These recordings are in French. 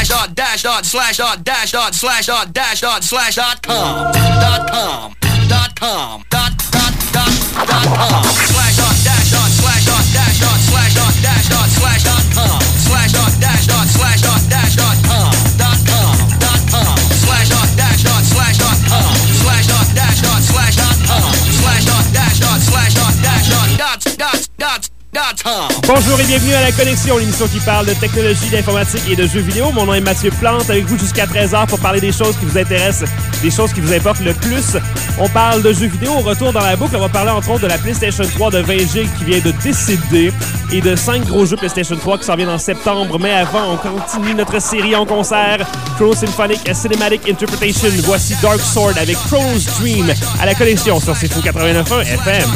Bonjour et bienvenue à La Connexion, l'émission qui parle de technologie, d'informatique et de jeux vidéo. Mon nom est Mathieu Plante, avec vous jusqu'à 13h pour parler des choses qui vous intéressent, des choses qui vous importent le plus. On parle de jeux vidéo. Au retour dans la boucle, on va parler entre autres de la PlayStation 3 de 20 GB qui vient de décéder et de 5 gros jeux PlayStation 3 qui s'en viennent en septembre. Mais avant, on continue notre série en concert. Chrono Symphonic Cinematic Interpretation. Voici Dark Sword avec Chrono's Dream à La Connexion sur CFO 89.1 FM.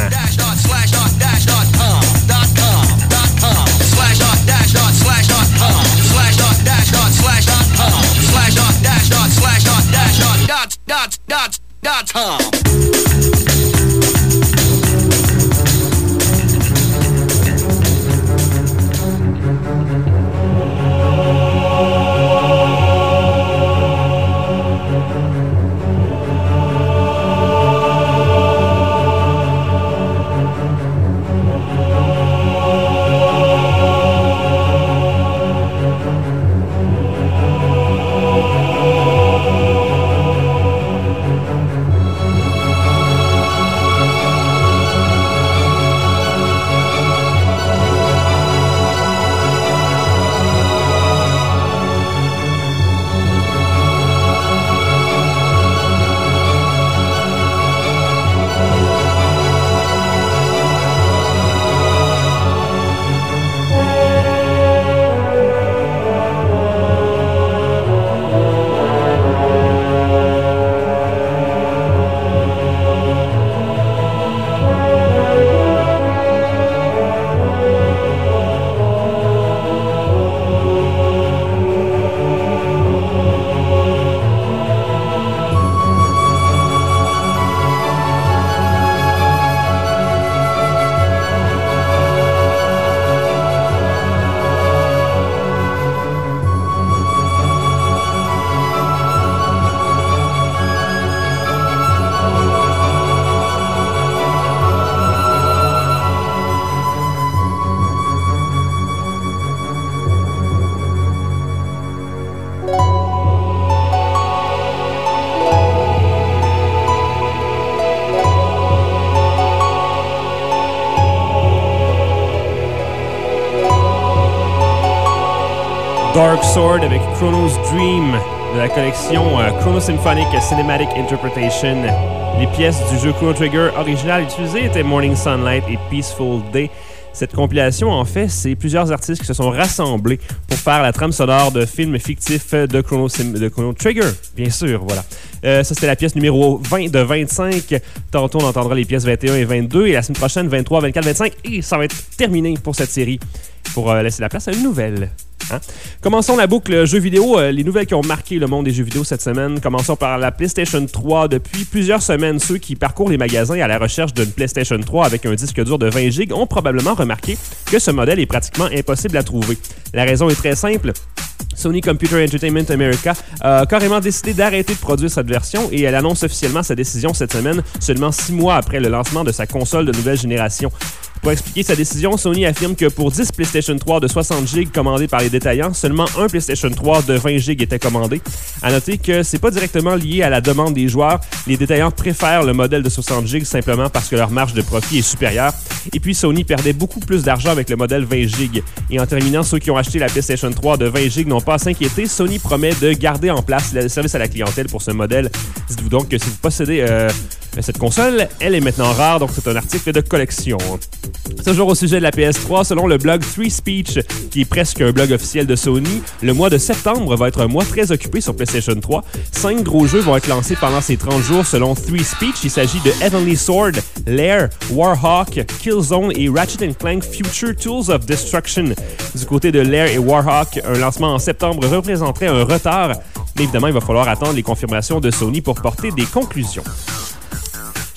Dark Sword avec Chrono's Dream de la collection Chrono Symphonic Cinematic Interpretation. Les pièces du jeu Chrono Trigger original utilisées étaient Morning Sunlight et Peaceful Day. Cette compilation, en fait, c'est plusieurs artistes qui se sont rassemblés pour faire la trame sonore de films fictifs de Chrono Trigger, bien sûr, voilà. Ça, c'était la pièce numéro 20 de 25. Tantôt, on entendra les pièces 21 et 22. Et la semaine prochaine, 23, 24, 25. Et ça va être terminé pour cette série, pour laisser la place à une nouvelle. Hein? Commençons la boucle jeux vidéo. Les nouvelles qui ont marqué le monde des jeux vidéo cette semaine. Commençons par la PlayStation 3. Depuis plusieurs semaines, ceux qui parcourent les magasins à la recherche d'une PlayStation 3 avec un disque dur de 20 GB ont probablement remarqué que ce modèle est pratiquement impossible à trouver. La raison est très simple. Sony Computer Entertainment America a carrément décidé d'arrêter de produire cette version et elle annonce officiellement sa décision cette semaine, seulement 6 mois après le lancement de sa console de nouvelle génération. Pour expliquer sa décision, Sony affirme que pour 10 PlayStation 3 de 60 GB commandés par les détaillants, seulement un PlayStation 3 de 20 GB était commandé. À noter que c'est pas directement lié à la demande des joueurs. Les détaillants préfèrent le modèle de 60 GB simplement parce que leur marge de profit est supérieure. Et puis Sony perdait beaucoup plus d'argent avec le modèle 20 GB. Et en terminant, ceux qui ont acheté la PlayStation 3 de 20 GB n'ont pas à s'inquiéter. Sony promet de garder en place le service à la clientèle pour ce modèle. Dites-vous donc que si vous possédez cette console, elle est maintenant rare, donc c'est un article de collection. Toujours au sujet de la PS3, selon le blog 3Speech, qui est presque un blog officiel de Sony, le mois de septembre va être un mois très occupé sur PlayStation 3. 5 gros jeux vont être lancés pendant ces 30 jours selon 3Speech. Il s'agit de Heavenly Sword, Lair, Warhawk, Killzone et Ratchet & Clank Future Tools of Destruction. Du côté de Lair et Warhawk, un lancement en septembre représenterait un retard, mais évidemment, il va falloir attendre les confirmations de Sony pour porter des conclusions.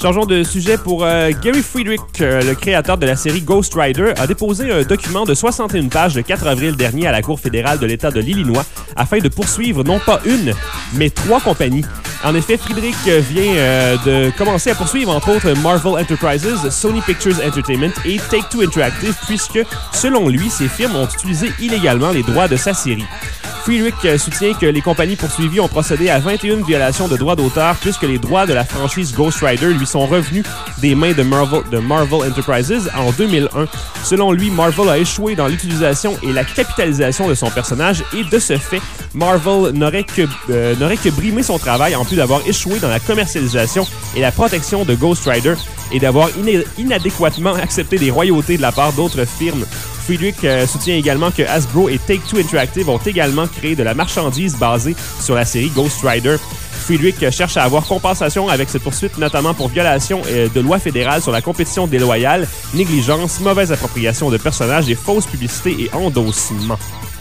Changeons de sujet pour Gary Friedrich, le créateur de la série Ghost Rider, a déposé un document de 61 pages le 4 avril dernier à la Cour fédérale de l'État de l'Illinois afin de poursuivre non pas une, mais 3 compagnies. En effet, Friedrich vient de commencer à poursuivre entre autres Marvel Enterprises, Sony Pictures Entertainment et Take-Two Interactive puisque, selon lui, ces firmes ont utilisé illégalement les droits de sa série. Friedrich soutient que les compagnies poursuivies ont procédé à 21 violations de droits d'auteur puisque les droits de la franchise Ghost Rider lui sont revenus des mains de Marvel Enterprises en 2001. Selon lui, Marvel a échoué dans l'utilisation et la capitalisation de son personnage et de ce fait, Marvel n'aurait que brimé son travail en plus d'avoir échoué dans la commercialisation et la protection de Ghost Rider et d'avoir inadéquatement accepté des royautés de la part d'autres firmes. Friedrich soutient également que Hasbro et Take-Two Interactive ont également créé de la marchandise basée sur la série Ghost Rider. Friedrich cherche à avoir compensation avec cette poursuite, notamment pour violation de lois fédérales sur la compétition déloyale, négligence, mauvaise appropriation de personnages et fausses publicités et endossements.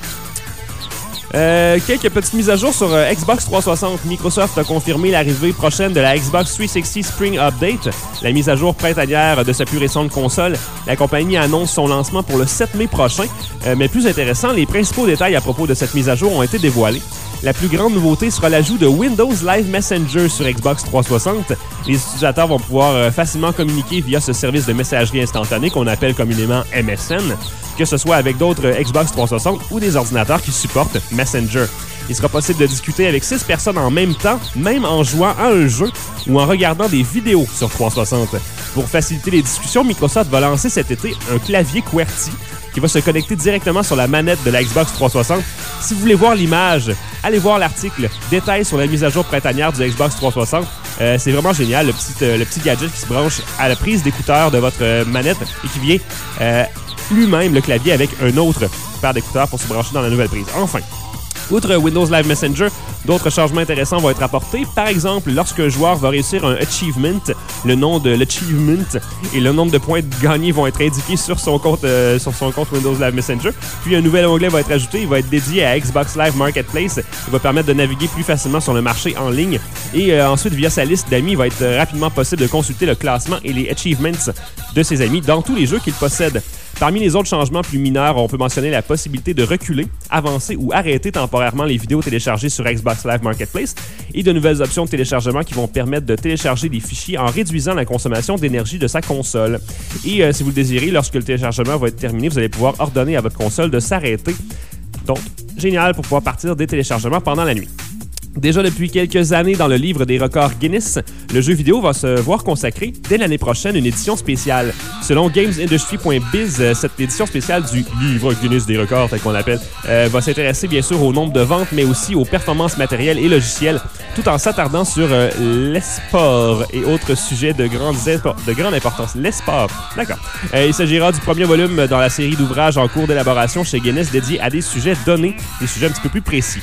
Quelques petites mises à jour sur Xbox 360. Microsoft a confirmé l'arrivée prochaine de la Xbox 360 Spring Update, la mise à jour printanière de sa plus récente console. La compagnie annonce son lancement pour le 7 mai prochain. Mais plus intéressant, les principaux détails à propos de cette mise à jour ont été dévoilés. La plus grande nouveauté sera l'ajout de Windows Live Messenger sur Xbox 360. Les utilisateurs vont pouvoir facilement communiquer via ce service de messagerie instantanée qu'on appelle communément MSN, que ce soit avec d'autres Xbox 360 ou des ordinateurs qui supportent Messenger. Il sera possible de discuter avec 6 personnes en même temps, même en jouant à un jeu ou en regardant des vidéos sur 360. Pour faciliter les discussions, Microsoft va lancer cet été un clavier QWERTY qui va se connecter directement sur la manette de la Xbox 360. Si vous voulez voir l'image, allez voir l'article Détails sur la mise à jour printanière du Xbox 360. C'est vraiment génial, le petit gadget qui se branche à la prise d'écouteurs de votre manette et qui vient lui-même le clavier avec un autre paire d'écouteurs pour se brancher dans la nouvelle prise. Enfin, outre Windows Live Messenger, d'autres changements intéressants vont être apportés. Par exemple, lorsque un joueur va réussir un achievement, le nom de l'achievement et le nombre de points gagnés vont être indiqués sur son compte Windows Live Messenger. Puis un nouvel onglet va être ajouté, il va être dédié à Xbox Live Marketplace. Il va permettre de naviguer plus facilement sur le marché en ligne. Et ensuite, via sa liste d'amis, il va être rapidement possible de consulter le classement et les achievements de ses amis dans tous les jeux qu'il possède. Parmi les autres changements plus mineurs, on peut mentionner la possibilité de reculer, avancer ou arrêter temporairement les vidéos téléchargées sur Xbox Live Marketplace et de nouvelles options de téléchargement qui vont permettre de télécharger des fichiers en réduisant la consommation d'énergie de sa console. Et si vous le désirez, lorsque le téléchargement va être terminé, vous allez pouvoir ordonner à votre console de s'arrêter. Donc, génial pour pouvoir partir des téléchargements pendant la nuit. Déjà depuis quelques années dans le livre des records Guinness, le jeu vidéo va se voir consacrer dès l'année prochaine une édition spéciale. Selon GamesIndustry.biz, cette édition spéciale du livre Guinness des records, tel qu'on l'appelle, va s'intéresser bien sûr au nombre de ventes, mais aussi aux performances matérielles et logicielles, tout en s'attardant sur l'esport et autres sujets de grande importance. L'esport, d'accord. Il s'agira du premier volume dans la série d'ouvrages en cours d'élaboration chez Guinness dédié à des sujets donnés, des sujets un petit peu plus précis.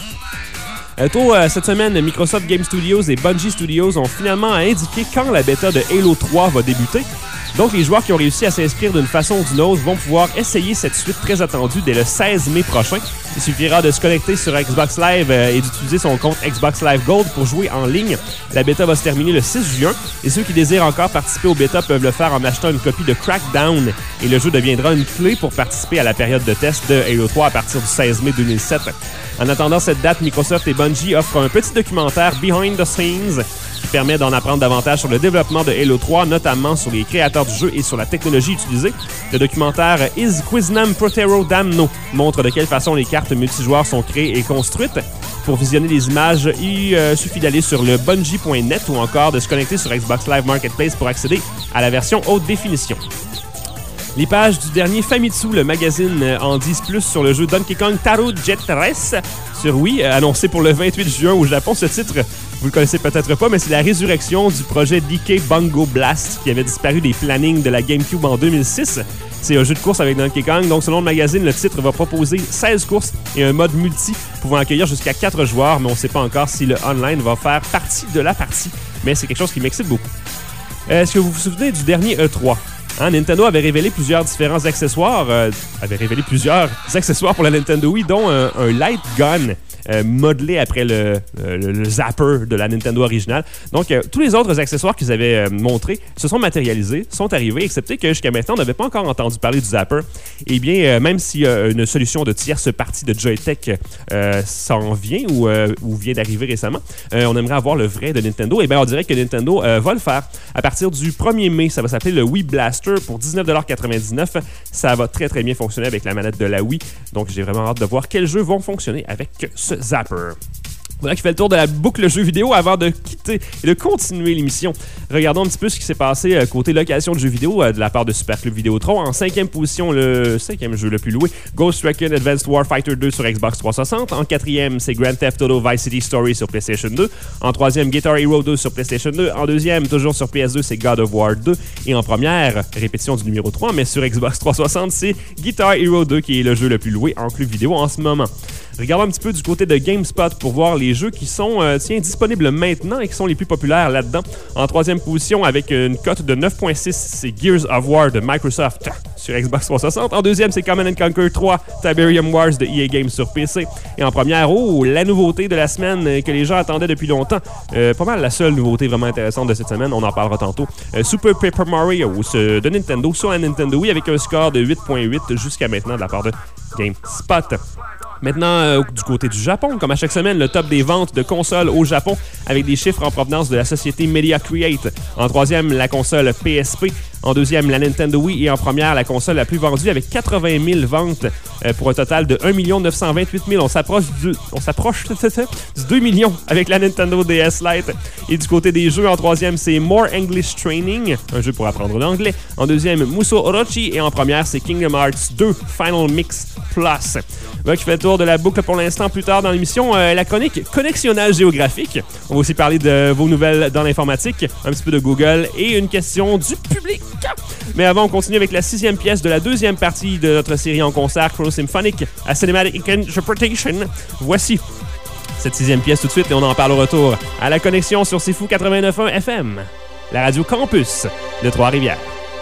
Cette semaine, Microsoft Game Studios et Bungie Studios ont finalement indiqué quand la bêta de Halo 3 va débuter. Donc, les joueurs qui ont réussi à s'inscrire d'une façon ou d'une autre vont pouvoir essayer cette suite très attendue dès le 16 mai prochain. Il suffira de se connecter sur Xbox Live et d'utiliser son compte Xbox Live Gold pour jouer en ligne. La bêta va se terminer le 6 juin et ceux qui désirent encore participer aux bêta peuvent le faire en achetant une copie de Crackdown et le jeu deviendra une clé pour participer à la période de test de Halo 3 à partir du 16 mai 2007. En attendant cette date, Microsoft et Bungie offrent un petit documentaire Behind the Scenes qui permet d'en apprendre davantage sur le développement de Halo 3, notamment sur les créateurs du jeu et sur la technologie utilisée. Le documentaire Is Quiznam Protero Damno montre de quelle façon les cartes multijoueurs sont créées et construites. Pour visionner les images, il suffit d'aller sur le bungie.net ou encore de se connecter sur Xbox Live Marketplace pour accéder à la version haute définition. Les pages du dernier Famitsu, le magazine, en disent plus sur le jeu Donkey Kong Taro Jet Race sur Wii, annoncé pour le 28 juin au Japon. Ce titre, vous le connaissez peut-être pas, mais c'est la résurrection du projet DK Bongo Blast qui avait disparu des plannings de la GameCube en 2006. C'est un jeu de course avec Donkey Kong. Donc, selon le magazine, le titre va proposer 16 courses et un mode multi pouvant accueillir jusqu'à 4 joueurs, mais on ne sait pas encore si le online va faire partie de la partie. Mais c'est quelque chose qui m'excite beaucoup. Est-ce que vous vous souvenez du dernier E3? Nintendo avait révélé plusieurs accessoires pour la Nintendo Wii, dont un light gun modelé après le zapper de la Nintendo originale. Donc, tous les autres accessoires qu'ils avaient montrés se sont matérialisés, sont arrivés, excepté que jusqu'à maintenant, on n'avait pas encore entendu parler du zapper. Eh bien, même si une solution de tierce partie de Joytech s'en vient ou vient d'arriver récemment, on aimerait avoir le vrai de Nintendo. Eh bien, on dirait que Nintendo va le faire. À partir du 1er mai, ça va s'appeler le Wii Blaster pour $19,99. Ça va très, très bien fonctionner avec la manette de la Wii. Donc, j'ai vraiment hâte de voir quels jeux vont fonctionner avec ce zapper. Voilà qui fait le tour de la boucle jeux vidéo avant de quitter et de continuer l'émission. Regardons un petit peu ce qui s'est passé côté location de jeux vidéo de la part de Super Club Vidéotron. En 5e position, le 5e jeu le plus loué, Ghost Recon Advanced Warfighter 2 sur Xbox 360. En 4e, c'est Grand Theft Auto Vice City Story sur PlayStation 2. En 3e, Guitar Hero 2 sur PlayStation 2. En 2e, toujours sur PS2, c'est God of War 2. Et en première, répétition du numéro 3, mais sur Xbox 360, c'est Guitar Hero 2 qui est le jeu le plus loué en club vidéo en ce moment. Regardons un petit peu du côté de GameSpot pour voir les jeux qui sont disponibles maintenant et qui sont les plus populaires là-dedans. En 3e position, avec une cote de 9.6, c'est Gears of War de Microsoft sur Xbox 360. En 2e, c'est Command & Conquer 3, Tiberium Wars de EA Games sur PC. Et en première, la nouveauté de la semaine que les gens attendaient depuis longtemps. Pas mal la seule nouveauté vraiment intéressante de cette semaine, on en parlera tantôt. Super Paper Mario de Nintendo sur la Nintendo Wii avec un score de 8.8 jusqu'à maintenant de la part de GameSpot. Maintenant, du côté du Japon, comme à chaque semaine, le top des ventes de consoles au Japon avec des chiffres en provenance de la société Media Create. En 3e, la console PSP. En 2e, la Nintendo Wii. Et en première, la console la plus vendue avec 80 000 ventes pour un total de 1 928 000. On s'approche du 2 millions avec la Nintendo DS Lite. Et du côté des jeux, en 3e, c'est More English Training, un jeu pour apprendre l'anglais. En 2e, Musou Orochi. Et en première, c'est Kingdom Hearts 2 Final Mix Plus. Voilà qui fait le tour de la boucle pour l'instant. Plus tard dans l'émission, la chronique Connexionnage géographique. On va aussi parler de vos nouvelles dans l'informatique, un petit peu de Google et une question du public. Mais avant, on continue avec la 6e pièce de la 2e partie de notre série en concert, Chrono Symphonic, à Cinematic Interpretation. Voici cette 6e pièce tout de suite et on en parle au retour à la connexion sur C'est Fou 89.1 FM, la radio campus de Trois-Rivières.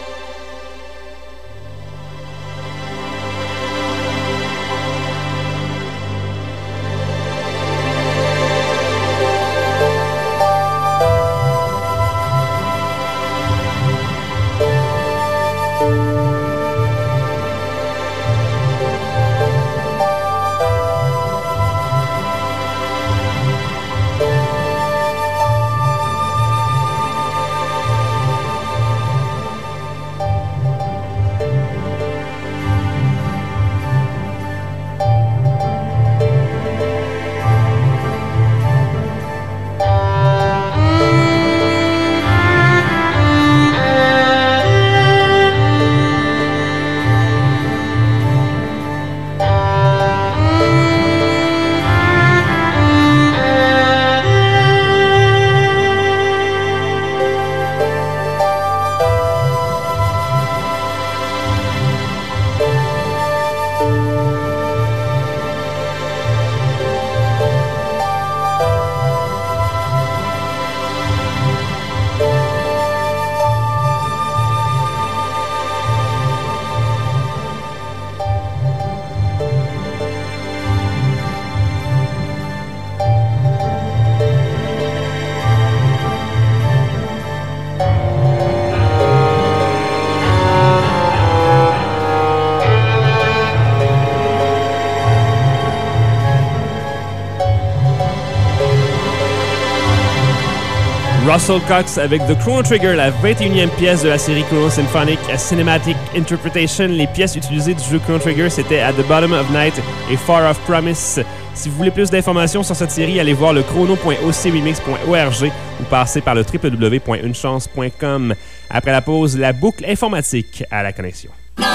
Russell Cox avec The Chrono Trigger, la 21e pièce de la série Chrono Symphonic Cinematic Interpretation. Les pièces utilisées du jeu Chrono Trigger, c'était At the Bottom of Night et Far Off Promise. Si vous voulez plus d'informations sur cette série, allez voir le chrono.ocremix.org ou passez par le www.unechance.com. Après la pause, la boucle informatique à la connexion.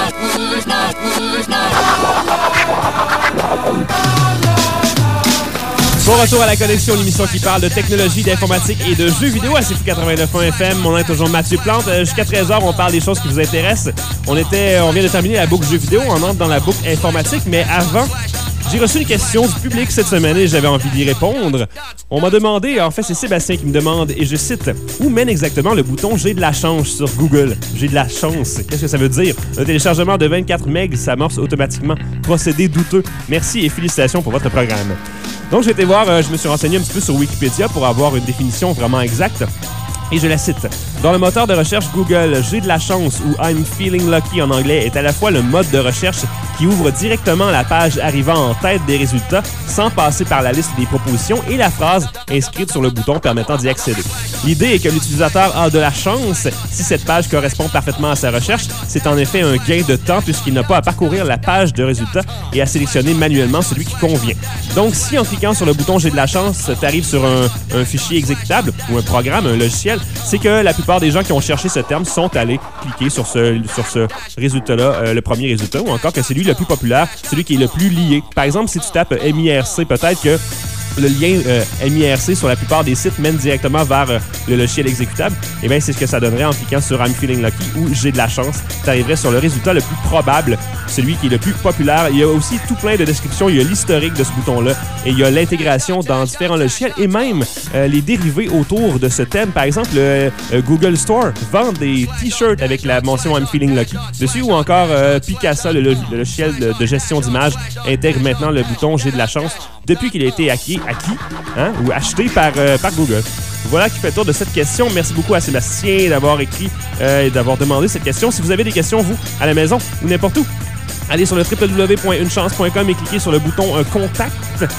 Bon retour à la connexion, l'émission qui parle de technologie, d'informatique et de jeux vidéo à C'est Fou 89.1 FM. Mon nom est toujours Mathieu Plante. Jusqu'à 13h, on parle des choses qui vous intéressent. On vient de terminer la boucle jeux vidéo, on entre dans la boucle informatique, mais avant, J'ai reçu une question du public cette semaine et j'avais envie d'y répondre. On m'a demandé, en fait c'est Sébastien qui me demande, et je cite, « Où mène exactement le bouton « J'ai de la chance » sur Google? J'ai de la chance. Qu'est-ce que ça veut dire? Un téléchargement de 24 MB s'amorce automatiquement. Procédé douteux. Merci et félicitations pour votre programme. » Donc j'ai été voir, je me suis renseigné un petit peu sur Wikipédia pour avoir une définition vraiment exacte. Et je la cite. Dans le moteur de recherche Google, J'ai de la chance ou I'm feeling lucky en anglais est à la fois le mode de recherche qui ouvre directement la page arrivant en tête des résultats sans passer par la liste des propositions et la phrase inscrite sur le bouton permettant d'y accéder. L'idée est que l'utilisateur a de la chance si cette page correspond parfaitement à sa recherche. C'est en effet un gain de temps puisqu'il n'a pas à parcourir la page de résultats et à sélectionner manuellement celui qui convient. Donc si en cliquant sur le bouton J'ai de la chance, tu arrives sur un fichier exécutable ou un programme, un logiciel, c'est que la plupart des gens qui ont cherché ce terme sont allés cliquer sur ce résultat-là, le premier résultat, ou encore que c'est lui le plus populaire, celui qui est le plus lié. Par exemple, si tu tapes MIRC, peut-être que le lien MIRC sur la plupart des sites mène directement vers le logiciel exécutable. Et bien, c'est ce que ça donnerait en cliquant sur I'm feeling lucky ou J'ai de la chance. Tu arriverais sur le résultat le plus probable, celui qui est le plus populaire. Il y a aussi tout plein de descriptions. Il y a l'historique de ce bouton-là et il y a l'intégration dans différents logiciels et même les dérivés autour de ce thème. Par exemple, Google Store vend des t-shirts avec la mention I'm feeling lucky dessus ou encore Picasa, le logiciel de gestion d'images, intègre maintenant le bouton J'ai de la chance depuis qu'il a été acquis ou acheté par Google. Voilà qui fait le tour de cette question. Merci beaucoup à Sébastien d'avoir écrit et d'avoir demandé cette question. Si vous avez des questions, vous, à la maison ou n'importe où, allez sur le www.unechance.com et cliquez sur le bouton Contact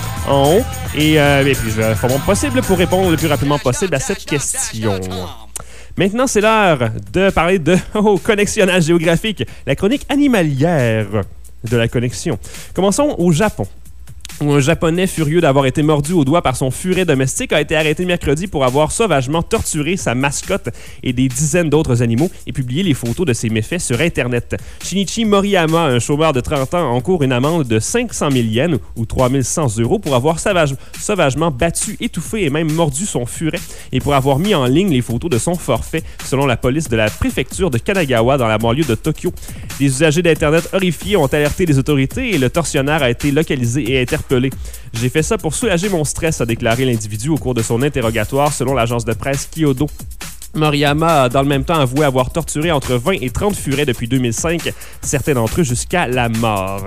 en haut. Et puis je vais faire mon possible pour répondre le plus rapidement possible à cette question. Maintenant, c'est l'heure de parler de connexionnage géographique, la chronique animalière de la connexion. Commençons au Japon, où un Japonais furieux d'avoir été mordu au doigt par son furet domestique a été arrêté mercredi pour avoir sauvagement torturé sa mascotte et des dizaines d'autres animaux et publié les photos de ses méfaits sur Internet. Shinichi Moriyama, un chômeur de 30 ans, encourt une amende de 500 000 yens ou 3 100 € pour avoir sauvagement battu, étouffé et même mordu son furet et pour avoir mis en ligne les photos de son forfait, selon la police de la préfecture de Kanagawa dans la banlieue de Tokyo. Des usagers d'Internet horrifiés ont alerté les autorités et le tortionnaire a été localisé et interpellé. J'ai fait ça pour soulager mon stress, a déclaré l'individu au cours de son interrogatoire, selon l'agence de presse Kyodo. Moriyama a dans le même temps avoué avoir torturé entre 20 et 30 furets depuis 2005, certains d'entre eux jusqu'à la mort.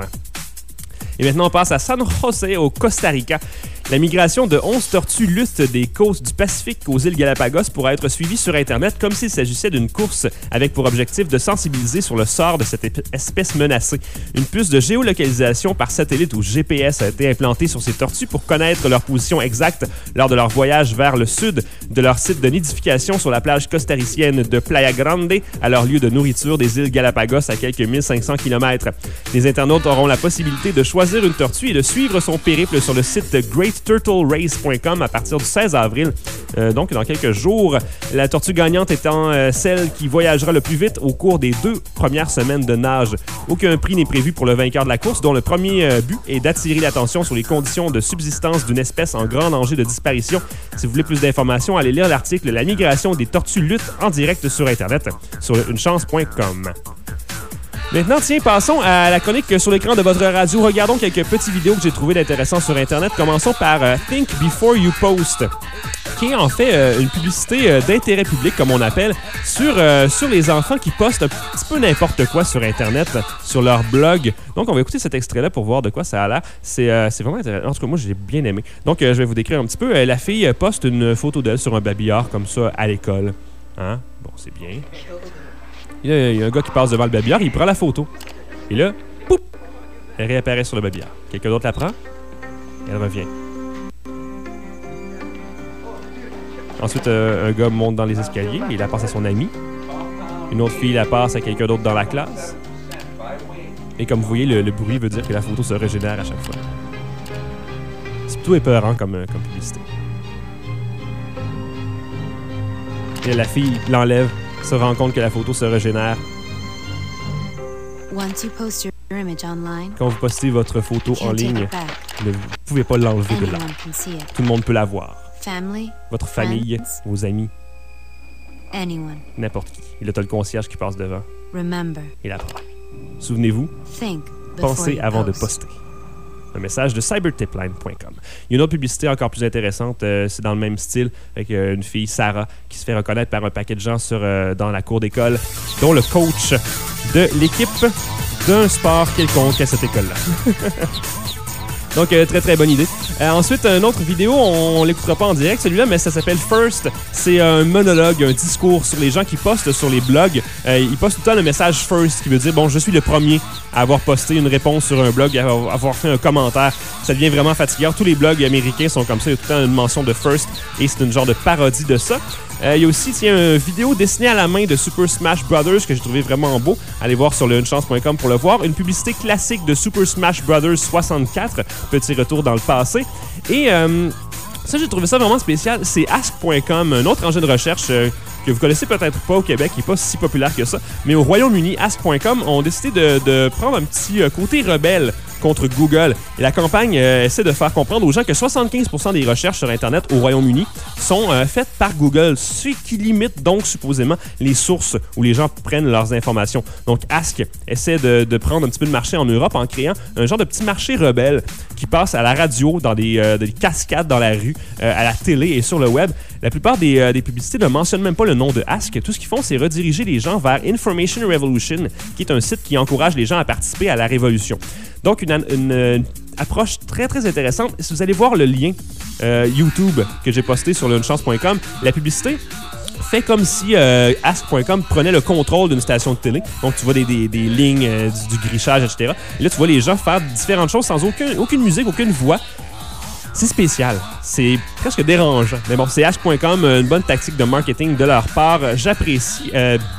Et maintenant, on passe à San José, au Costa Rica. La migration de 11 tortues luttes des côtes du Pacifique aux îles Galapagos pourra être suivie sur Internet comme s'il s'agissait d'une course avec pour objectif de sensibiliser sur le sort de cette espèce menacée. Une puce de géolocalisation par satellite ou GPS a été implantée sur ces tortues pour connaître leur position exacte lors de leur voyage vers le sud de leur site de nidification sur la plage costaricienne de Playa Grande à leur lieu de nourriture des îles Galapagos à quelques 1500 km. Les internautes auront la possibilité de choisir une tortue et de suivre son périple sur le site GreatTurtleRace.com à partir du 16 avril, donc dans quelques jours. La tortue gagnante étant celle qui voyagera le plus vite au cours des 2 premières semaines de nage. Aucun prix n'est prévu pour le vainqueur de la course, dont le premier but est d'attirer l'attention sur les conditions de subsistance d'une espèce en grand danger de disparition. Si vous voulez plus d'informations, allez lire l'article « La migration des tortues luttes en direct sur Internet » sur unechance.com. Maintenant, tiens, passons à la chronique sur l'écran de votre radio. Regardons quelques petites vidéos que j'ai trouvées d'intéressants sur Internet. Commençons par Think Before You Post, qui est en fait une publicité d'intérêt public, comme on appelle, sur les enfants qui postent un petit peu n'importe quoi sur Internet, sur leur blog. Donc, on va écouter cet extrait-là pour voir de quoi ça a l'air. C'est vraiment intéressant. En tout cas, moi, j'ai bien aimé. Donc, je vais vous décrire un petit peu. La fille poste une photo d'elle sur un babillard comme ça à l'école. Hein? Bon, c'est bien. Il y a un gars qui passe devant le babillard, il prend la photo. Et là, poup, elle réapparaît sur le babillard. Quelqu'un d'autre la prend, et elle revient. Ensuite, un gars monte dans les escaliers, il la passe à son ami. Une autre fille la passe à quelqu'un d'autre dans la classe. Et comme vous voyez, le bruit veut dire que la photo se régénère à chaque fois. C'est plutôt épeurant comme publicité. Et la fille l'enlève, se rend compte que la photo se régénère. Quand vous postez votre photo en ligne, vous ne pouvez pas l'enlever de là. Tout le monde peut la voir. Votre famille, vos amis, n'importe qui. Et là, tu as le concierge qui passe devant. Et la prend. Souvenez-vous, pensez avant de poster. Un message de cybertipline.com. Il y a une autre publicité encore plus intéressante, c'est dans le même style, avec une fille, Sarah, qui se fait reconnaître par un paquet de gens dans la cour d'école, dont le coach de l'équipe d'un sport quelconque à cette école-là. Donc, très, très bonne idée. Ensuite, une autre vidéo, on l'écoutera pas en direct, celui-là, mais ça s'appelle First. C'est un monologue, un discours sur les gens qui postent sur les blogs. Ils postent tout le temps le message First, qui veut dire, bon, je suis le premier à avoir posté une réponse sur un blog, à avoir fait un commentaire. Ça devient vraiment fatigant. Tous les blogs américains sont comme ça. Il y a tout le temps une mention de First, et c'est une genre de parodie de ça. Il y a aussi une vidéo dessinée à la main de Super Smash Brothers que j'ai trouvé vraiment beau. Allez voir sur leuneChance.com pour le voir. Une publicité classique de Super Smash Brothers 64. Petit retour dans le passé. Et ça, j'ai trouvé ça vraiment spécial. C'est Ask.com, un autre engin de recherche que vous connaissez peut-être pas au Québec, qui n'est pas si populaire que ça. Mais au Royaume-Uni, Ask.com ont décidé de prendre un petit côté rebelle contre Google. Et la campagne essaie de faire comprendre aux gens que 75% des recherches sur Internet au Royaume-Uni sont faites par Google, ce qui limite donc supposément les sources où les gens prennent leurs informations. Donc Ask essaie de prendre un petit peu de marché en Europe en créant un genre de petit marché rebelle qui passe à la radio, dans des cascades dans la rue, à la télé et sur le web. La plupart des publicités ne mentionnent même pas le nom de Ask. Tout ce qu'ils font, c'est rediriger les gens vers Information Revolution, qui est un site qui encourage les gens à participer à la révolution. Donc, une approche très, très intéressante. Si vous allez voir le lien YouTube que j'ai posté sur leuneChance.com, la publicité fait comme si Ask.com prenait le contrôle d'une station de télé. Donc, tu vois des lignes, du grichage, etc. Et là, tu vois les gens faire différentes choses sans aucune musique, aucune voix. C'est spécial. C'est presque dérangeant. Mais bon, c'est Ask.com, une bonne tactique de marketing de leur part. J'apprécie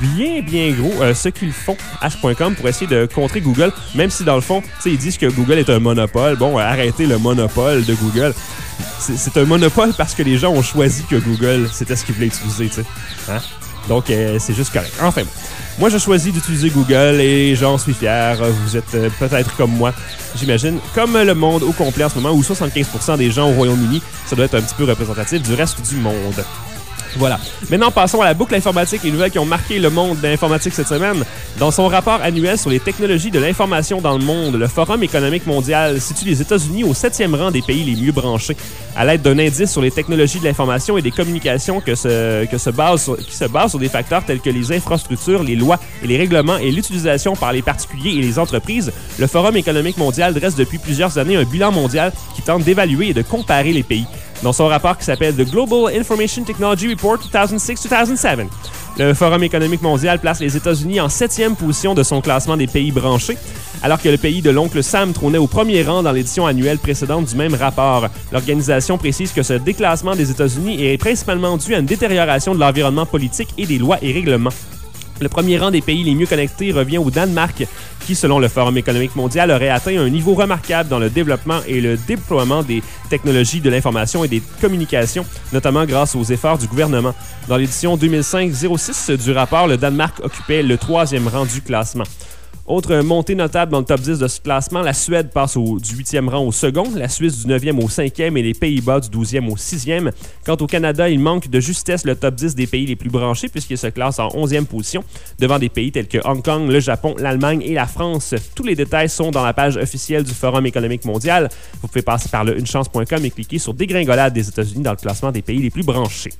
bien gros ce qu'ils font, Ask.com, pour essayer de contrer Google, même si dans le fond, ils disent que Google est un monopole. Bon, arrêtez le monopole de Google. C'est un monopole parce que les gens ont choisi que Google, c'était ce qu'ils voulaient utiliser, tu sais. Hein? Donc, c'est juste correct. Enfin, moi, je choisis d'utiliser Google et j'en suis fier. Vous êtes peut-être comme moi, j'imagine, comme le monde au complet en ce moment, où 75% des gens au Royaume-Uni, ça doit être un petit peu représentatif du reste du monde. Voilà. Maintenant, passons à la boucle informatique, les nouvelles qui ont marqué le monde de l'informatique cette semaine. Dans son rapport annuel sur les technologies de l'information dans le monde, le Forum économique mondial situe les États-Unis au 7e rang des pays les mieux branchés, à l'aide d'un indice sur les technologies de l'information et des communications qui se base sur des facteurs tels que les infrastructures, les lois et les règlements et l'utilisation par les particuliers et les entreprises. Le Forum économique mondial dresse depuis plusieurs années un bilan mondial qui tente d'évaluer et de comparer les pays. Dans son rapport qui s'appelle The Global Information Technology Report 2006-2007. Le Forum économique mondial place les États-Unis en 7e position de son classement des pays branchés, alors que le pays de l'oncle Sam trônait au premier rang dans l'édition annuelle précédente du même rapport. L'organisation précise que ce déclassement des États-Unis est principalement dû à une détérioration de l'environnement politique et des lois et règlements. Le premier rang des pays les mieux connectés revient au Danemark, qui, selon le Forum économique mondial, aurait atteint un niveau remarquable dans le développement et le déploiement des technologies de l'information et des communications, notamment grâce aux efforts du gouvernement. Dans l'édition 2005-06 du rapport, le Danemark occupait le 3e rang du classement. Autre montée notable dans le top 10 de ce classement, la Suède passe du 8e rang au second, la Suisse du 9e au 5e et les Pays-Bas du 12e au 6e. Quant au Canada, il manque de justesse le top 10 des pays les plus branchés puisqu'il se classe en 11e position, devant des pays tels que Hong Kong, le Japon, l'Allemagne et la France. Tous les détails sont dans la page officielle du Forum économique mondial. Vous pouvez passer par le unechance.com et cliquer sur Dégringolade des États-Unis dans le classement des pays les plus branchés.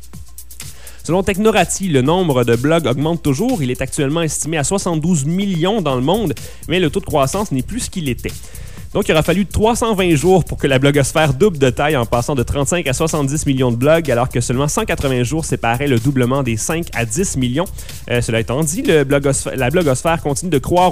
Selon Technorati, le nombre de blogs augmente toujours. Il est actuellement estimé à 72 millions dans le monde, mais le taux de croissance n'est plus ce qu'il était. Donc, il aura fallu 320 jours pour que la blogosphère double de taille en passant de 35 à 70 millions de blogs, alors que seulement 180 jours séparaient le doublement des 5 à 10 millions. Cela étant dit, la blogosphère continue de croître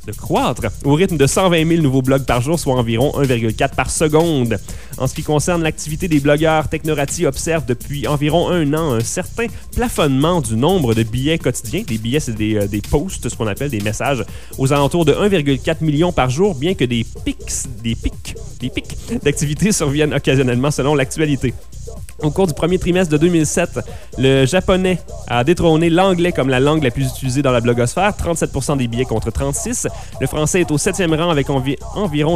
au rythme de 120 000 nouveaux blogs par jour, soit environ 1,4 par seconde. En ce qui concerne l'activité des blogueurs, Technorati observe depuis environ un an un certain plafonnement du nombre de billets quotidiens. Des billets, c'est des posts, ce qu'on appelle des messages, aux alentours de 1,4 million par jour, bien que des pics d'activité surviennent occasionnellement selon l'actualité. Au cours du premier trimestre de 2007, le japonais a détrôné l'anglais comme la langue la plus utilisée dans la blogosphère, 37% des billets contre 36%. Le français est au 7e rang avec environ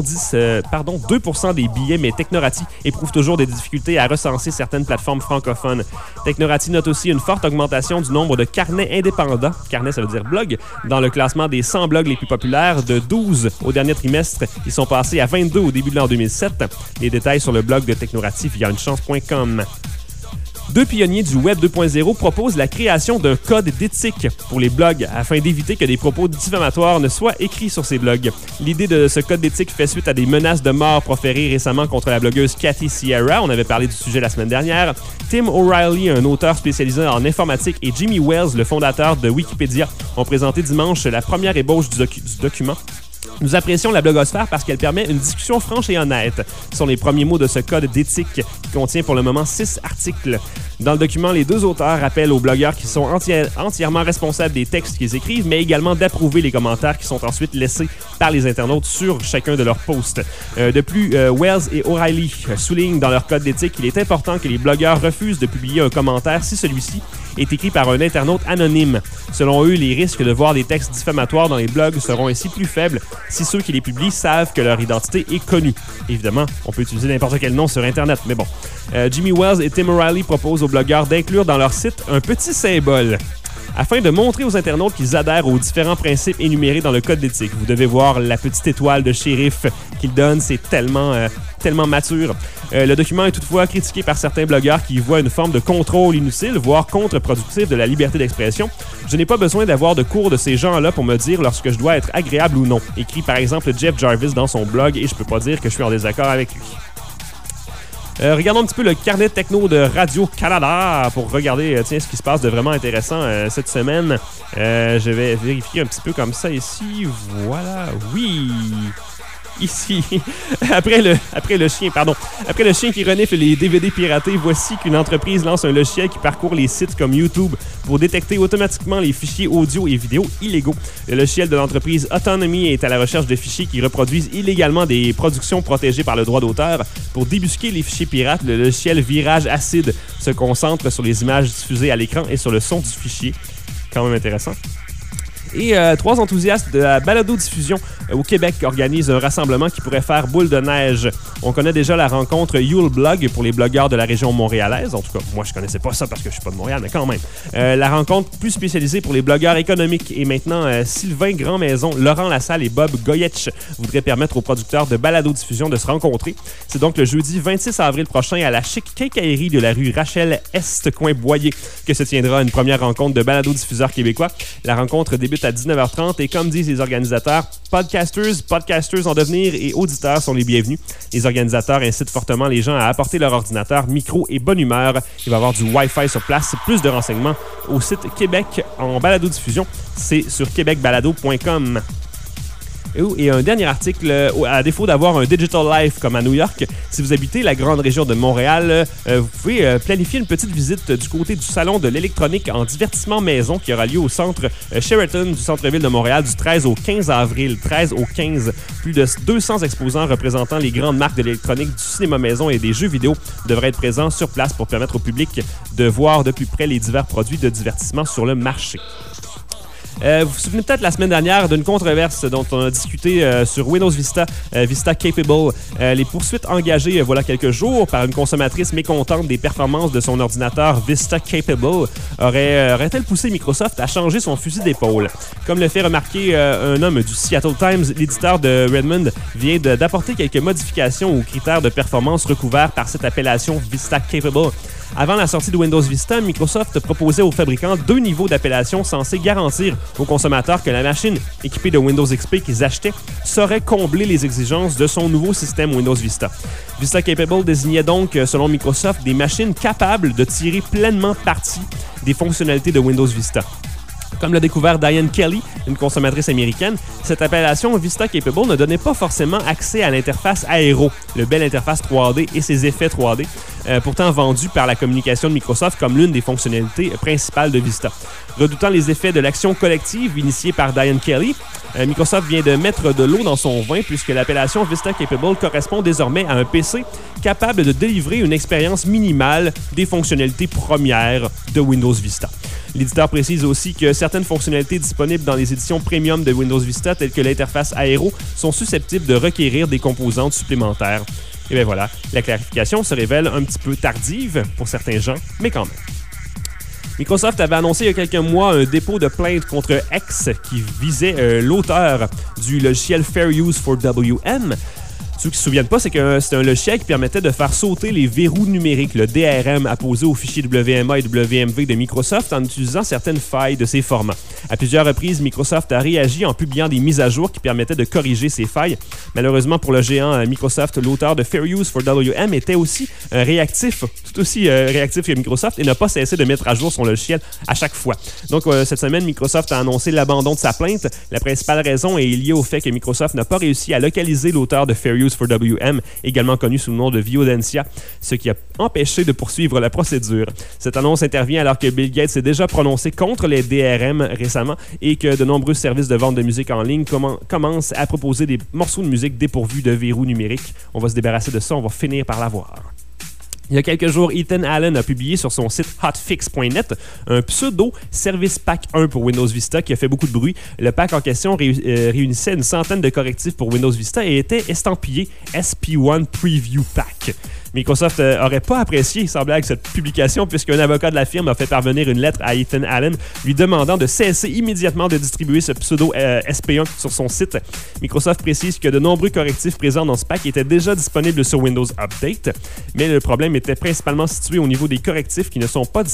2% des billets, mais Technorati éprouve toujours des difficultés à recenser certaines plateformes francophones. Technorati note aussi une forte augmentation du nombre de carnets indépendants, carnet ça veut dire blog, dans le classement des 100 blogs les plus populaires, de 12 au dernier trimestre. Ils sont passés à 22 au début de l'an 2007. Les détails sur le blog de Technorati via unechance.com. Deux pionniers du Web 2.0 proposent la création d'un code d'éthique pour les blogs afin d'éviter que des propos diffamatoires ne soient écrits sur ces blogs. L'idée de ce code d'éthique fait suite à des menaces de mort proférées récemment contre la blogueuse Cathy Sierra. On avait parlé du sujet la semaine dernière. Tim O'Reilly, un auteur spécialisé en informatique, et Jimmy Wales, le fondateur de Wikipédia, ont présenté dimanche la première ébauche du document. Nous apprécions la blogosphère parce qu'elle permet une discussion franche et honnête. Ce sont les premiers mots de ce code d'éthique qui contient pour le moment 6 articles. Dans le document, les deux auteurs rappellent aux blogueurs qu'ils sont entièrement responsables des textes qu'ils écrivent, mais également d'approuver les commentaires qui sont ensuite laissés par les internautes sur chacun de leurs posts. De plus, Wells et O'Reilly soulignent dans leur code d'éthique qu'il est important que les blogueurs refusent de publier un commentaire si celui-ci est écrit par un internaute anonyme. Selon eux, les risques de voir des textes diffamatoires dans les blogs seront ainsi plus faibles si ceux qui les publient savent que leur identité est connue. Évidemment, on peut utiliser n'importe quel nom sur Internet, mais bon. Jimmy Wales et Tim O'Reilly proposent aux blogueurs d'inclure dans leur site un petit symbole afin de montrer aux internautes qu'ils adhèrent aux différents principes énumérés dans le code d'éthique. Vous devez voir la petite étoile de shérif qu'il donne, c'est tellement mature. Le document est toutefois critiqué par certains blogueurs qui y voient une forme de contrôle inutile, voire contre-productif de la liberté d'expression. Je n'ai pas besoin d'avoir de cours de ces gens-là pour me dire lorsque je dois être agréable ou non, écrit par exemple Jeff Jarvis dans son blog, et je peux pas dire que je suis en désaccord avec lui. Regardons un petit peu le carnet techno de Radio-Canada pour regarder ce qui se passe de vraiment intéressant cette semaine. Je vais vérifier un petit peu comme ça ici. Voilà, oui! Ici, après le chien qui renifle les DVD piratés, voici qu'une entreprise lance un logiciel qui parcourt les sites comme YouTube pour détecter automatiquement les fichiers audio et vidéo illégaux. Le logiciel de l'entreprise Autonomy est à la recherche de fichiers qui reproduisent illégalement des productions protégées par le droit d'auteur. Pour débusquer les fichiers pirates, le logiciel Virage Acide se concentre sur les images diffusées à l'écran et sur le son du fichier. Quand même intéressant. Et 3 enthousiastes de la balado-diffusion au Québec organisent un rassemblement qui pourrait faire boule de neige. On connaît déjà la rencontre Yule Blog pour les blogueurs de la région montréalaise. En tout cas, moi, je connaissais pas ça parce que je suis pas de Montréal, mais quand même. La rencontre plus spécialisée pour les blogueurs économiques. Et maintenant, Sylvain Grandmaison, Laurent Lassalle et Bob Goyetch voudraient permettre aux producteurs de balado-diffusion de se rencontrer. C'est donc le jeudi 26 avril prochain à la chic quincaillerie de la rue Rachel-Est, coin Boyer, que se tiendra une première rencontre de balado-diffuseurs québécois. La rencontre débute à 19h30 et comme disent les organisateurs, podcasters en devenir et auditeurs sont les bienvenus. Les organisateurs incitent fortement les gens à apporter leur ordinateur, micro et bonne humeur. Il va y avoir du Wi-Fi sur place. Plus de renseignements au site Québec en balado-diffusion. C'est sur québecbalado.com. Et un dernier article, à défaut d'avoir un Digital Life comme à New York, si vous habitez la grande région de Montréal, vous pouvez planifier une petite visite du côté du Salon de l'électronique en divertissement maison qui aura lieu au centre Sheraton du centre-ville de Montréal du 13 au 15 avril. 13 au 15. Plus de 200 exposants représentant les grandes marques de l'électronique, du cinéma maison et des jeux vidéo devraient être présents sur place pour permettre au public de voir de plus près les divers produits de divertissement sur le marché. Vous vous souvenez peut-être la semaine dernière d'une controverse dont on a discuté sur Windows Vista, Vista Capable. Les poursuites engagées voilà quelques jours par une consommatrice mécontente des performances de son ordinateur Vista Capable aurait-elle poussé Microsoft à changer son fusil d'épaule. Comme le fait remarquer un homme du Seattle Times, l'éditeur de Redmond vient d'apporter quelques modifications aux critères de performance recouverts par cette appellation Vista Capable. Avant la sortie de Windows Vista, Microsoft proposait aux fabricants 2 niveaux d'appellation censés garantir aux consommateurs que la machine équipée de Windows XP qu'ils achetaient saurait combler les exigences de son nouveau système Windows Vista. Vista Capable désignait donc, selon Microsoft, des machines capables de tirer pleinement parti des fonctionnalités de Windows Vista. Comme l'a découvert Diane Kelly, une consommatrice américaine, cette appellation Vista Capable ne donnait pas forcément accès à l'interface Aero, le bel interface 3D et ses effets 3D, pourtant vendu par la communication de Microsoft comme l'une des fonctionnalités principales de Vista. Redoutant les effets de l'action collective initiée par Diane Kelly, Microsoft vient de mettre de l'eau dans son vin puisque l'appellation Vista Capable correspond désormais à un PC capable de délivrer une expérience minimale des fonctionnalités premières de Windows Vista. L'éditeur précise aussi que certaines fonctionnalités disponibles dans les éditions premium de Windows Vista, telles que l'interface Aero, sont susceptibles de requérir des composantes supplémentaires. Et bien voilà, la clarification se révèle un petit peu tardive pour certains gens, mais quand même. Microsoft avait annoncé il y a quelques mois un dépôt de plainte contre X qui visait l'auteur du logiciel Fair Use for WM. Ceux qui ne se souviennent pas, c'est que c'est un logiciel qui permettait de faire sauter les verrous numériques, le DRM, apposé aux fichiers WMA et WMV de Microsoft en utilisant certaines failles de ces formats. À plusieurs reprises, Microsoft a réagi en publiant des mises à jour qui permettaient de corriger ces failles. Malheureusement pour le géant Microsoft, l'auteur de Fair Use for WM était aussi réactif, tout aussi réactif que Microsoft, et n'a pas cessé de mettre à jour son logiciel à chaque fois. Donc cette semaine, Microsoft a annoncé l'abandon de sa plainte. La principale raison est liée au fait que Microsoft n'a pas réussi à localiser l'auteur de Fair Use for WM, également connu sous le nom de Viodentia, ce qui a empêché de poursuivre la procédure. Cette annonce intervient alors que Bill Gates s'est déjà prononcé contre les DRM récemment et que de nombreux services de vente de musique en ligne commencent à proposer des morceaux de musique dépourvus de verrous numériques. On va se débarrasser de ça, on va finir par l'avoir. Il y a quelques jours, Ethan Allen a publié sur son site hotfix.net un pseudo Service Pack 1 pour Windows Vista qui a fait beaucoup de bruit. Le pack en question réunissait une centaine de correctifs pour Windows Vista et était estampillé SP1 Preview Pack. Microsoft n'aurait pas apprécié, il semblait, avec cette publication puisqu'un avocat de la firme a fait parvenir une lettre à Ethan Allen lui demandant de cesser immédiatement de distribuer ce pseudo SP1 sur son site. Microsoft précise que de nombreux correctifs présents dans ce pack étaient déjà disponibles sur Windows Update, mais le problème était principalement situé au niveau des correctifs qui ne sont pas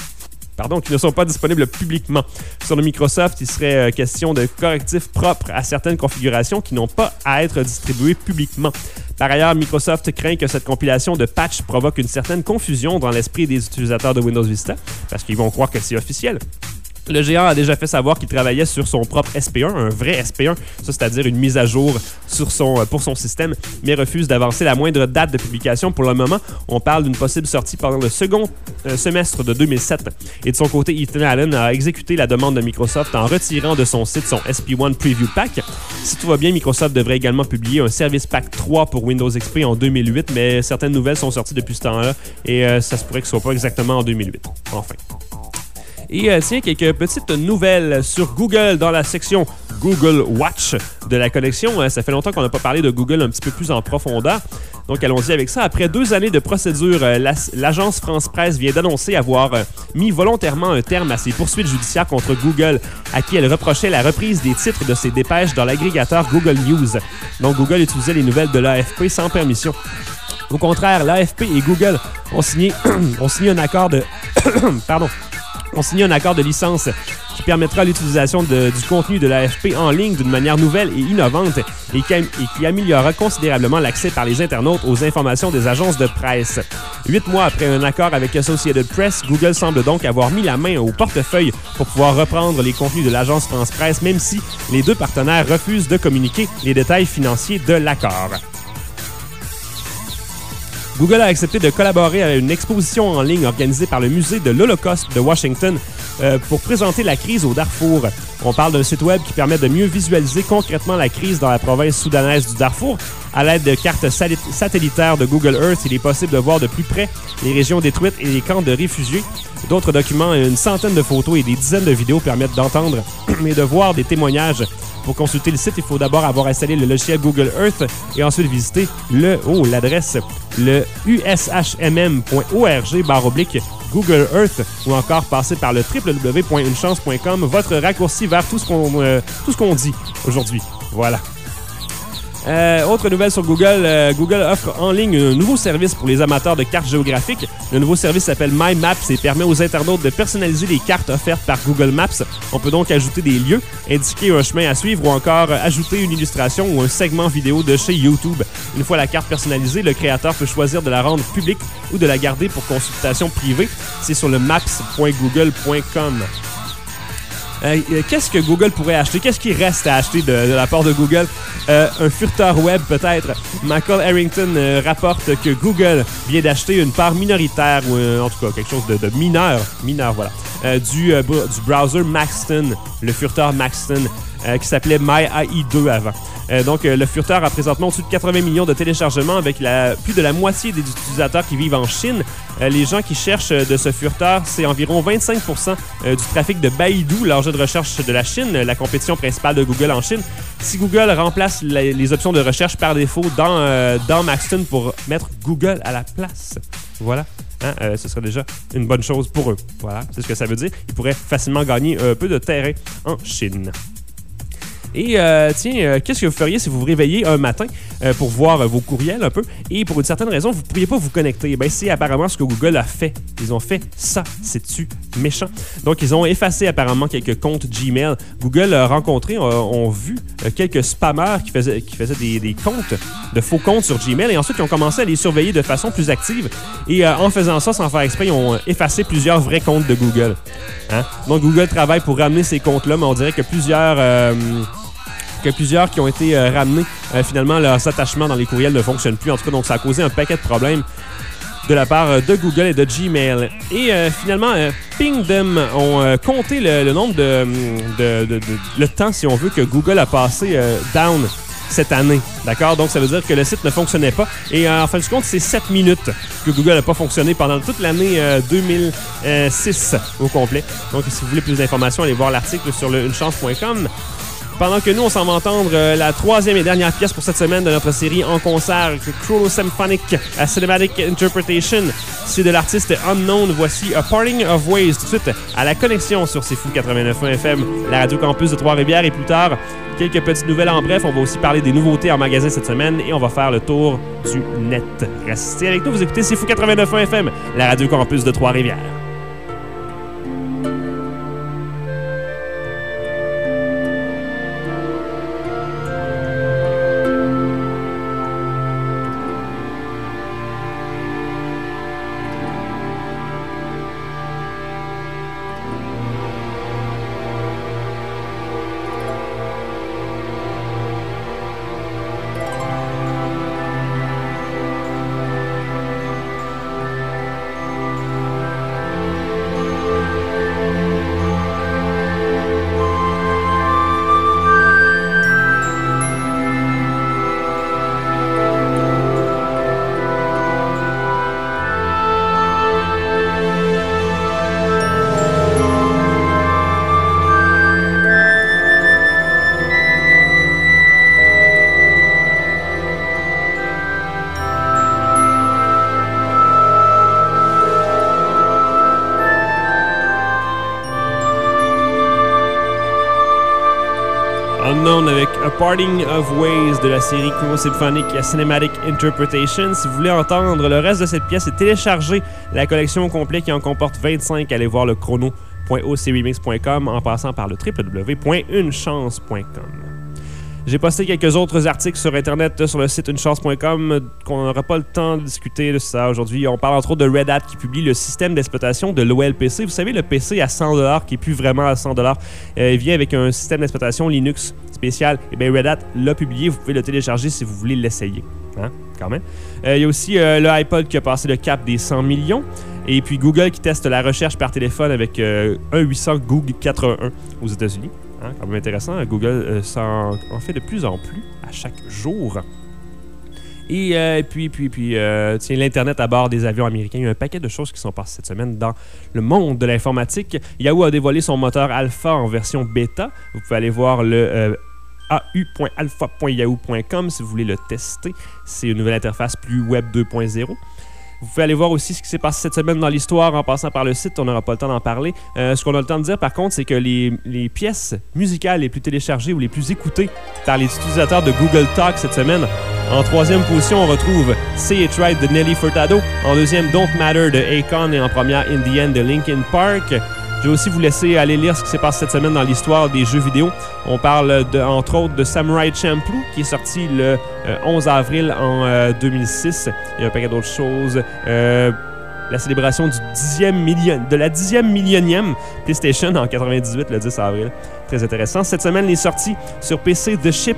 disponibles publiquement. Sur le Microsoft, il serait question de correctifs propres à certaines configurations qui n'ont pas à être distribués publiquement. Par ailleurs, Microsoft craint que cette compilation de patchs provoque une certaine confusion dans l'esprit des utilisateurs de Windows Vista, parce qu'ils vont croire que c'est officiel. Le géant a déjà fait savoir qu'il travaillait sur son propre SP1, un vrai SP1, ça c'est-à-dire une mise à jour pour son système, mais refuse d'avancer la moindre date de publication. Pour le moment, on parle d'une possible sortie pendant le second semestre de 2007. Et de son côté, Ethan Allen a exécuté la demande de Microsoft en retirant de son site son SP1 Preview Pack. Si tout va bien, Microsoft devrait également publier un Service Pack 3 pour Windows XP en 2008, mais certaines nouvelles sont sorties depuis ce temps-là et ça se pourrait que ce ne soit pas exactement en 2008. Enfin. Et tiens, quelques petites nouvelles sur Google dans la section Google Watch de la collection. Ça fait longtemps qu'on n'a pas parlé de Google un petit peu plus en profondeur. Donc, allons-y avec ça. Après 2 années de procédure, l'agence France Presse vient d'annoncer avoir mis volontairement un terme à ses poursuites judiciaires contre Google, à qui elle reprochait la reprise des titres de ses dépêches dans l'agrégateur Google News. Donc, Google utilisait les nouvelles de l'AFP sans permission. Au contraire, l'AFP et Google ont signé un accord de... ont signé un accord de licence qui permettra l'utilisation du contenu de l'AFP en ligne d'une manière nouvelle et innovante et qui améliorera considérablement l'accès par les internautes aux informations des agences de presse. 8 mois après un accord avec Associated Press, Google semble donc avoir mis la main au portefeuille pour pouvoir reprendre les contenus de l'agence France Presse, même si les deux partenaires refusent de communiquer les détails financiers de l'accord. Google a accepté de collaborer à une exposition en ligne organisée par le Musée de l'Holocauste de Washington pour présenter la crise au Darfour. On parle d'un site web qui permet de mieux visualiser concrètement la crise dans la province soudanaise du Darfour. À l'aide de cartes satellitaires de Google Earth, il est possible de voir de plus près les régions détruites et les camps de réfugiés. D'autres documents, une centaine de photos et des dizaines de vidéos permettent d'entendre et de voir des témoignages. Pour consulter le site, il faut d'abord avoir installé le logiciel Google Earth et ensuite visiter l'adresse ushmm.org/Google Earth ou encore passer par le www.unechance.com, votre raccourci vers tout ce qu'on dit aujourd'hui. Voilà. Autre nouvelle sur Google, Google offre en ligne un nouveau service pour les amateurs de cartes géographiques. Le nouveau service s'appelle My Maps et permet aux internautes de personnaliser les cartes offertes par Google Maps. On peut donc ajouter des lieux, indiquer un chemin à suivre ou encore ajouter une illustration ou un segment vidéo de chez YouTube. Une fois la carte personnalisée, le créateur peut choisir de la rendre publique ou de la garder pour consultation privée. C'est sur le maps.google.com. Qu'est-ce que Google pourrait acheter? Qu'est-ce qui reste à acheter de la part de Google? Un furteur web, peut-être. Michael Harrington rapporte que Google vient d'acheter une part minoritaire, ou en tout cas quelque chose de mineur, voilà, du browser Maxton, le furteur Maxton, qui s'appelait MyAI2 avant. Donc, le furteur a présentement au-dessus de 80 millions de téléchargements avec plus de la moitié des utilisateurs qui vivent en Chine. Les gens qui cherchent de ce furteur, c'est environ 25% du trafic de Baidu, l'engin de recherche de la Chine, la compétition principale de Google en Chine. Si Google remplace les options de recherche par défaut dans Maxton pour mettre Google à la place, voilà. Ce serait déjà une bonne chose pour eux. Voilà, c'est ce que ça veut dire. Ils pourraient facilement gagner un peu de terrain en Chine. Et qu'est-ce que vous feriez si vous vous réveillez un matin pour voir vos courriels un peu et pour une certaine raison, vous ne pourriez pas vous connecter? Ben, c'est apparemment ce que Google a fait. Ils ont fait ça. C'est-tu méchant? Donc, ils ont effacé apparemment quelques comptes Gmail. Google a rencontré, ont vu quelques spammers qui faisaient des comptes, de faux comptes sur Gmail et ensuite ils ont commencé à les surveiller de façon plus active. Et en faisant ça, sans faire exprès, ils ont effacé plusieurs vrais comptes de Google. Donc, Google travaille pour ramener ces comptes-là, mais on dirait que plusieurs qui ont été ramenés, finalement, leurs attachements dans les courriels ne fonctionnent plus. En tout cas, donc ça a causé un paquet de problèmes de la part de Google et de Gmail. Et finalement, Pingdom ont compté le nombre le temps, si on veut, que Google a passé down cette année. D'accord? Donc, ça veut dire que le site ne fonctionnait pas. Et en fin de compte, c'est 7 minutes que Google n'a pas fonctionné pendant toute l'année 2006 au complet. Donc, si vous voulez plus d'informations, allez voir l'article sur unechance.com. Pendant que nous, on s'en va entendre la troisième et dernière pièce pour cette semaine de notre série en concert, Chrono Symphonic a Cinematic Interpretation. C'est de l'artiste Unknown. Voici A Parting of Ways tout de suite à la connexion sur C'est Fou 89.1 FM, la radio campus de Trois-Rivières. Et plus tard, quelques petites nouvelles en bref. On va aussi parler des nouveautés en magasin cette semaine et on va faire le tour du net. Restez avec nous, vous écoutez C'est Fou 89.1 FM, la radio campus de Trois-Rivières. Unknown avec A Parting of Ways de la série Chrono Symphonic Cinematic Interpretation. Si vous voulez entendre le reste de cette pièce et télécharger la collection complète qui en comporte 25, allez voir le chrono.ocremix.com en passant par le www.unechance.com. J'ai posté quelques autres articles sur Internet sur le site unechance.com qu'on n'aura pas le temps de discuter de ça aujourd'hui. On parle entre autres de Red Hat qui publie le système d'exploitation de l'OLPC. Vous savez, le PC à 100$ qui n'est plus vraiment à 100$. Il vient avec un système d'exploitation Linux spécial. Et bien, Red Hat l'a publié. Vous pouvez le télécharger si vous voulez l'essayer. Quand même. Il y a aussi le iPod qui a passé le cap des 100 millions. Et puis Google qui teste la recherche par téléphone avec un 800 Google 81 aux États-Unis. Quand même intéressant. Google en fait de plus en plus à chaque jour. Et puis tiens, l'Internet à bord des avions américains. Il y a un paquet de choses qui sont passées cette semaine dans le monde de l'informatique. Yahoo a dévoilé son moteur alpha en version bêta. Vous pouvez aller voir le au.alpha.yahoo.com si vous voulez le tester. C'est une nouvelle interface plus Web 2.0. Vous pouvez aller voir aussi ce qui s'est passé cette semaine dans l'histoire en passant par le site. On n'aura pas le temps d'en parler. Ce qu'on a le temps de dire, par contre, c'est que les pièces musicales les plus téléchargées ou les plus écoutées par les utilisateurs de Google Talk cette semaine, en troisième position, on retrouve Say It Right de Nelly Furtado. En deuxième, Don't Matter de Akon. Et en première, In the End de Linkin Park. Je vais aussi vous laisser aller lire ce qui s'est passé cette semaine dans l'histoire des jeux vidéo. On parle entre autres de Samurai Champloo qui est sorti le 11 avril en 2006. Il y a un paquet d'autres choses. la célébration de la 10e millionième PlayStation en 98, le 10 avril. Très intéressant. Cette semaine, les sorties sur PC The Ship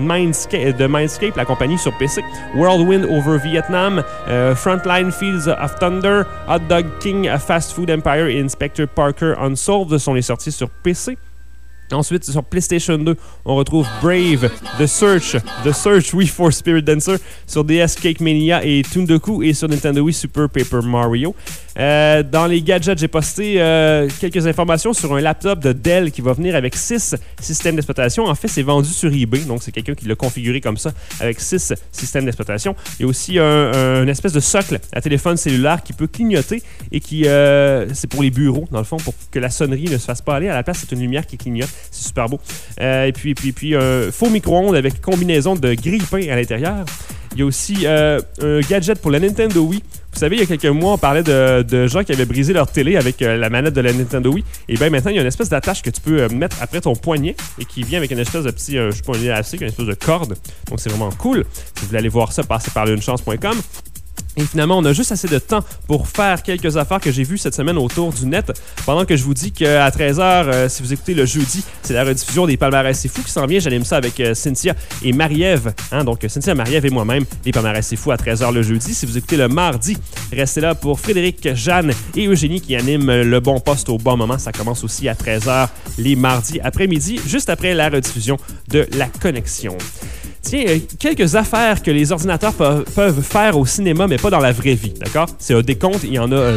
de Mindscape, la compagnie sur PC, Whirlwind Over Vietnam, Frontline Fields of Thunder, Hot Dog King, Fast Food Empire et Inspector Parker Unsolved sont les sorties sur PC. Ensuite, sur PlayStation 2, on retrouve Brave, The Search, oui, for Spirit Dancer, sur DS Cake Mania et Toondoku, et sur Nintendo Wii Super Paper Mario. Dans les gadgets, j'ai posté quelques informations sur un laptop de Dell qui va venir avec 6 systèmes d'exploitation. En fait, c'est vendu sur eBay, donc c'est quelqu'un qui l'a configuré comme ça, avec 6 systèmes d'exploitation. Il y a aussi une espèce de socle à téléphone cellulaire qui peut clignoter et qui, c'est pour les bureaux, dans le fond, pour que la sonnerie ne se fasse pas aller. À la place, c'est une lumière qui clignote. C'est super beau. Et puis un faux micro-ondes avec combinaison de grille-pain à l'intérieur. Il y a aussi un gadget pour la Nintendo Wii. Vous savez, il y a quelques mois, on parlait de gens qui avaient brisé leur télé avec la manette de la Nintendo Wii. Et bien maintenant, il y a une espèce d'attache que tu peux mettre après ton poignet et qui vient avec une espèce de petit, je sais pas, un élastique, une espèce de corde. Donc c'est vraiment cool. Si vous voulez aller voir ça, passez par lunechance.com. Et finalement, on a juste assez de temps pour faire quelques affaires que j'ai vues cette semaine autour du net. Pendant que je vous dis qu'à 13h, si vous écoutez le jeudi, c'est la rediffusion des Palmarès C'est Fou qui s'en vient. J'anime ça avec Cynthia et Marie-Ève. Donc, Cynthia, Marie-Ève et moi-même, les Palmarès C'est Fou à 13h le jeudi. Si vous écoutez le mardi, restez là pour Frédéric, Jeanne et Eugénie qui animent le bon poste au bon moment. Ça commence aussi à 13h les mardis après-midi, juste après la rediffusion de La Connexion. Tiens, quelques affaires que les ordinateurs peuvent faire au cinéma, mais pas dans la vraie vie, d'accord? C'est un décompte, il y en a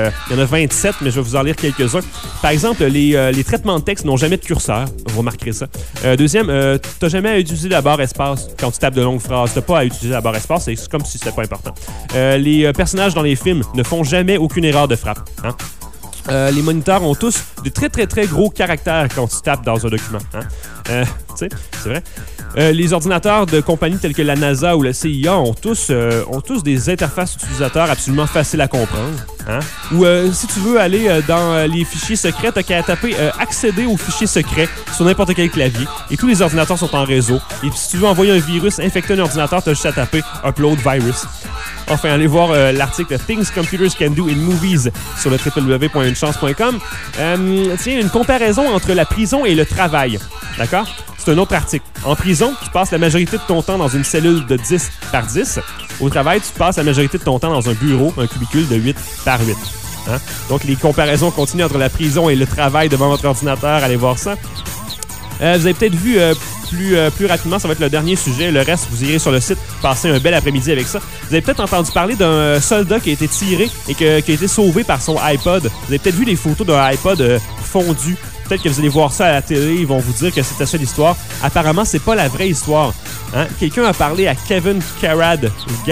27, mais je vais vous en lire quelques-uns. Par exemple, les traitements de texte n'ont jamais de curseur, vous remarquerez ça. Deuxième, t'as jamais à utiliser la barre espace quand tu tapes de longues phrases. T'as pas à utiliser la barre espace, c'est comme si c'était pas important. Les personnages dans les films ne font jamais aucune erreur de frappe, hein? Les moniteurs ont tous de très très très gros caractères quand tu tapes dans un document. Tu sais, c'est vrai. Les ordinateurs de compagnies telles que la NASA ou la CIA ont tous des interfaces utilisateurs absolument faciles à comprendre. Hein? Ou si tu veux aller dans les fichiers secrets, t'as qu'à taper accéder aux fichiers secrets sur n'importe quel clavier. Et tous les ordinateurs sont en réseau. Et puis si tu veux envoyer un virus, infecter un ordinateur, t'as juste à taper Upload Virus. Enfin, allez voir l'article Things Computers Can Do in Movies sur le www.unechance.com. Tiens, une comparaison entre la prison et le travail. D'accord? C'est un autre article. En prison, tu passes la majorité de ton temps dans une cellule de 10 par 10. Au travail, tu passes la majorité de ton temps dans un bureau, un cubicule de 8 par 8. Hein? Donc, les comparaisons continuent entre la prison et le travail devant votre ordinateur. Allez voir ça. Vous avez peut-être vu plus rapidement, ça va être le dernier sujet. Le reste, vous irez sur le site, passer un bel après-midi avec ça. Vous avez peut-être entendu parler d'un soldat qui a été tiré et qui a été sauvé par son iPod. Vous avez peut-être vu des photos d'un iPod fondu. Peut-être que vous allez voir ça à la télé, ils vont vous dire que c'était ça l'histoire. Apparemment, c'est pas la vraie histoire. Hein? Quelqu'un a parlé à Kevin Garrad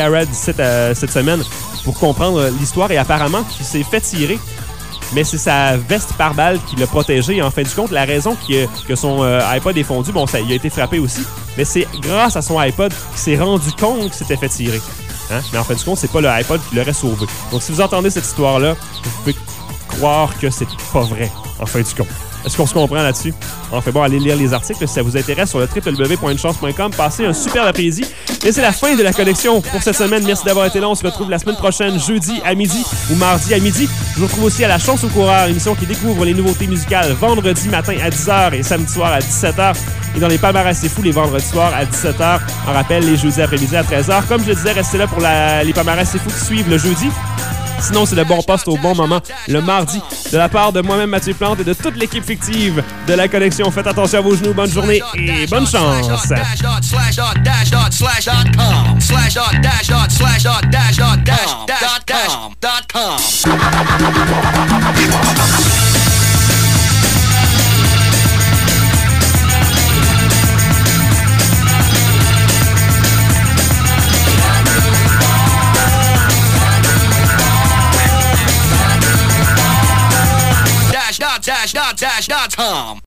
cette semaine pour comprendre l'histoire et apparemment qu'il s'est fait tirer. Mais c'est sa veste pare-balles qui l'a protégé. Et en fin de compte, la raison que son iPod est fondu, bon, il a été frappé aussi, mais c'est grâce à son iPod qu'il s'est rendu compte qu'il s'était fait tirer. Hein? Mais en fin de compte, c'est pas le iPod qui l'aurait sauvé. Donc, si vous entendez cette histoire-là, vous pouvez croire que c'est pas vrai, en fin de compte. Est-ce qu'on se comprend là-dessus? Enfin bon, allez lire les articles si ça vous intéresse sur le www.unechance.com. Passez un super après-midi. Et c'est la fin de la connexion pour cette semaine. Merci d'avoir été là. On se retrouve la semaine prochaine, jeudi à midi ou mardi à midi. Je vous retrouve aussi à la Chance au coureur, émission qui découvre les nouveautés musicales vendredi matin à 10h et samedi soir à 17h. Et dans les Palmarès C'est Fou les vendredis soirs à 17h. On rappelle les jeudis après-midi à 13h. Comme je le disais, restez là pour les Palmarès C'est Fou qui suivent le jeudi. Sinon, c'est le bon poste au bon moment, le mardi, de la part de moi-même, Mathieu Plante, et de toute l'équipe fictive de La Connexion. Faites attention à vos genoux, bonne journée et bonne chance! Dash.com